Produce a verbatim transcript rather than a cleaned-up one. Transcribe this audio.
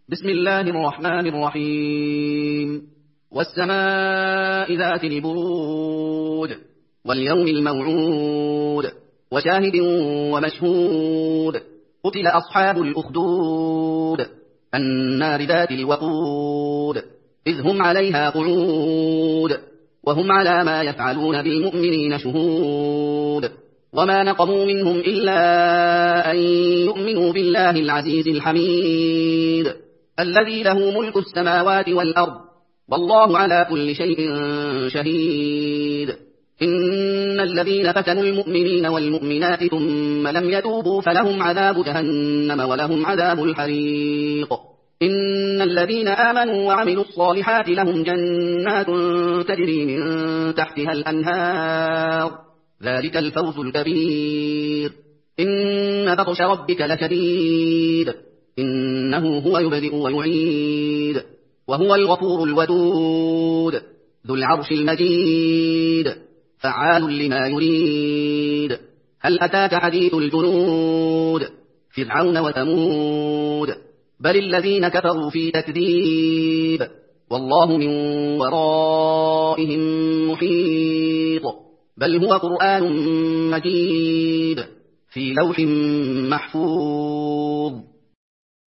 بسم الله الرحمن الرحيم والسماء ذات البرود واليوم الموعود وشاهد ومشهود قتل أصحاب الأخدود النار ذات الوقود إذ هم عليها قعود وهم على ما يفعلون بالمؤمنين شهود وما نقموا منهم إلا أن يؤمنوا بالله العزيز الحميد الذي له ملك السماوات والأرض والله على كل شيء شهيد إن الذين فتنوا المؤمنين والمؤمنات ثم لم يتوبوا فلهم عذاب جهنم ولهم عذاب الحريق إن الذين آمنوا وعملوا الصالحات لهم جنات تجري من تحتها الأنهار ذلك الفوز الكبير إن بطش ربك لشديد إنه هو يبدئ ويعيد وهو الغفور الودود ذو العرش المجيد فعال لما يريد هل أتاك حديث الجنود فرعون وثمود بل الذين كفروا في تكذيب والله من ورائهم محيط بل هو قرآن مجيد في لوح محفوظ